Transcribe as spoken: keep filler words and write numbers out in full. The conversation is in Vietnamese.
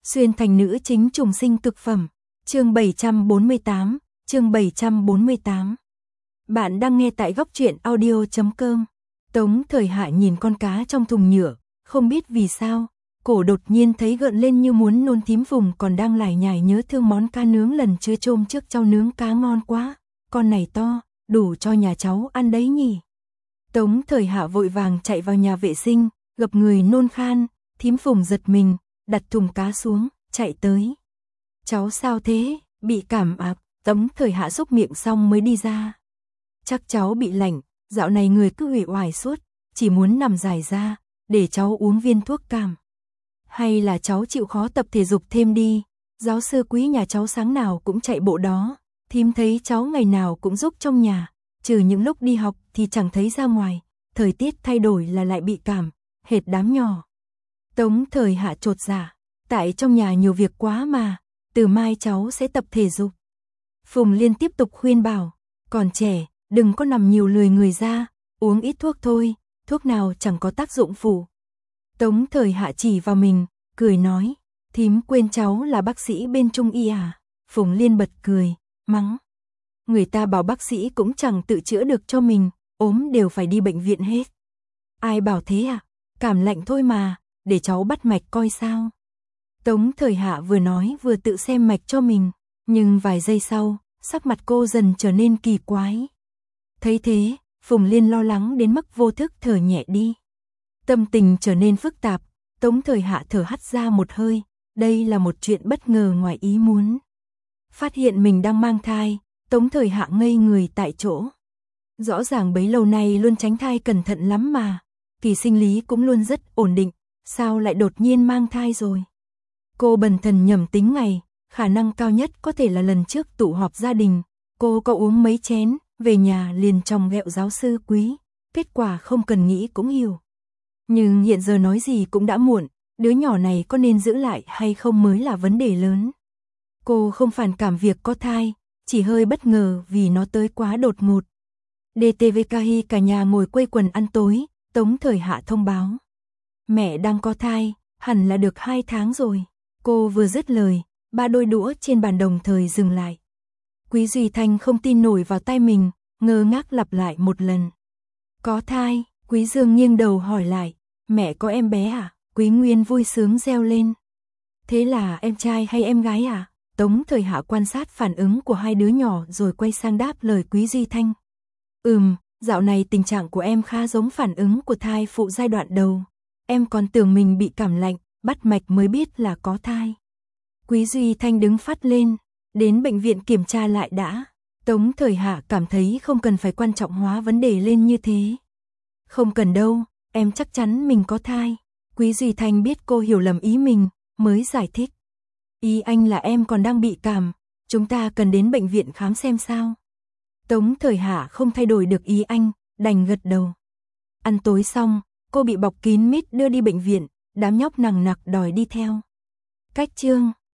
Xuyên thành nữ chính trùng sinh cực phẩm. Chương bảy trăm bốn mươi tám, chương bảy trăm bốn mươi tám. Bạn đang nghe tại góc truyện audio chấm com. Tống Thời Hạ nhìn con cá trong thùng nhựa, không biết vì sao, cổ đột nhiên thấy gợn lên như muốn nôn. Thím Phùng còn đang lải nhải nhớ thương món cá nướng lần chưa chôm trước cháu nướng cá ngon quá, con này to, đủ cho nhà cháu ăn đấy nhỉ. Tống Thời Hạ vội vàng chạy vào nhà vệ sinh, gập người nôn khan. Thím Phùng giật mình, đặt thùng cá xuống, chạy tới. Cháu sao thế, bị cảm à? Tống Thời Hạ xúc miệng xong mới đi ra. Chắc cháu bị lạnh, dạo này người cứ uể oải suốt, chỉ muốn nằm dài ra, để cháu uống viên thuốc cảm. Hay là cháu chịu khó tập thể dục thêm đi, giáo sư Quý nhà cháu sáng nào cũng chạy bộ đó, thím thấy cháu ngày nào cũng giúp trong nhà, trừ những lúc đi học thì chẳng thấy ra ngoài, thời tiết thay đổi là lại bị cảm, hệt đám nhỏ. Tống Thời Hạ chột dạ, tại trong nhà nhiều việc quá mà, từ mai cháu sẽ tập thể dục. Phùng Liên tiếp tục khuyên bảo, còn trẻ, đừng có nằm nhiều lười người ra, uống ít thuốc thôi, thuốc nào chẳng có tác dụng phụ. Tống Thời Hạ chỉ vào mình, cười nói, thím quên cháu là bác sĩ bên Trung y à? Phùng Liên bật cười, mắng. Người ta bảo bác sĩ cũng chẳng tự chữa được cho mình, ốm đều phải đi bệnh viện hết. Ai bảo thế à? Cảm lạnh thôi mà, để cháu bắt mạch coi sao. Tống Thời Hạ vừa nói vừa tự xem mạch cho mình, nhưng vài giây sau, sắc mặt cô dần trở nên kỳ quái. Thấy thế, Phùng Liên lo lắng đến mức vô thức thở nhẹ đi. Tâm tình trở nên phức tạp, Tống Thời Hạ thở hắt ra một hơi, đây là một chuyện bất ngờ ngoài ý muốn. Phát hiện mình đang mang thai, Tống Thời Hạ ngây người tại chỗ. Rõ ràng bấy lâu nay luôn tránh thai cẩn thận lắm mà, kỳ sinh lý cũng luôn rất ổn định, sao lại đột nhiên mang thai rồi. Cô bần thần nhẩm tính ngày, khả năng cao nhất có thể là lần trước tụ họp gia đình, cô có uống mấy chén, về nhà liền chòng ghẹo giáo sư Quý, kết quả không cần nghĩ cũng hiểu. Nhưng hiện giờ nói gì cũng đã muộn, đứa nhỏ này có nên giữ lại hay không mới là vấn đề lớn. Cô không phản cảm việc có thai, chỉ hơi bất ngờ vì nó tới quá đột ngột. đê tê vê ca hi cả nhà ngồi quây quần ăn tối, Tống Thời Hạ thông báo. Mẹ đang có thai, hẳn là được hai tháng rồi. Cô vừa dứt lời, ba đôi đũa trên bàn đồng thời dừng lại. Quý Duy Thanh không tin nổi vào tai mình, ngơ ngác lặp lại một lần. Có thai, Quý Dương nghiêng đầu hỏi lại, mẹ có em bé à? Quý Nguyên vui sướng reo lên. Thế là em trai hay em gái à? Tống Thời Hạ quan sát phản ứng của hai đứa nhỏ rồi quay sang đáp lời Quý Duy Thanh. Ừm, dạo này tình trạng của em khá giống phản ứng của thai phụ giai đoạn đầu. Em còn tưởng mình bị cảm lạnh, bắt mạch mới biết là có thai. Quý Duy Thanh đứng phát lên, đến bệnh viện kiểm tra lại đã. Tống Thời Hạ cảm thấy không cần phải quan trọng hóa vấn đề lên như thế. Không cần đâu, em chắc chắn mình có thai. Quý Duy Thanh biết cô hiểu lầm ý mình, mới giải thích. Ý anh là em còn đang bị cảm, chúng ta cần đến bệnh viện khám xem sao. Tống Thời Hạ không thay đổi được ý anh, đành gật đầu. Ăn tối xong, cô bị bọc kín mít đưa đi bệnh viện, đám nhóc nằng nặc đòi đi theo. Cách chương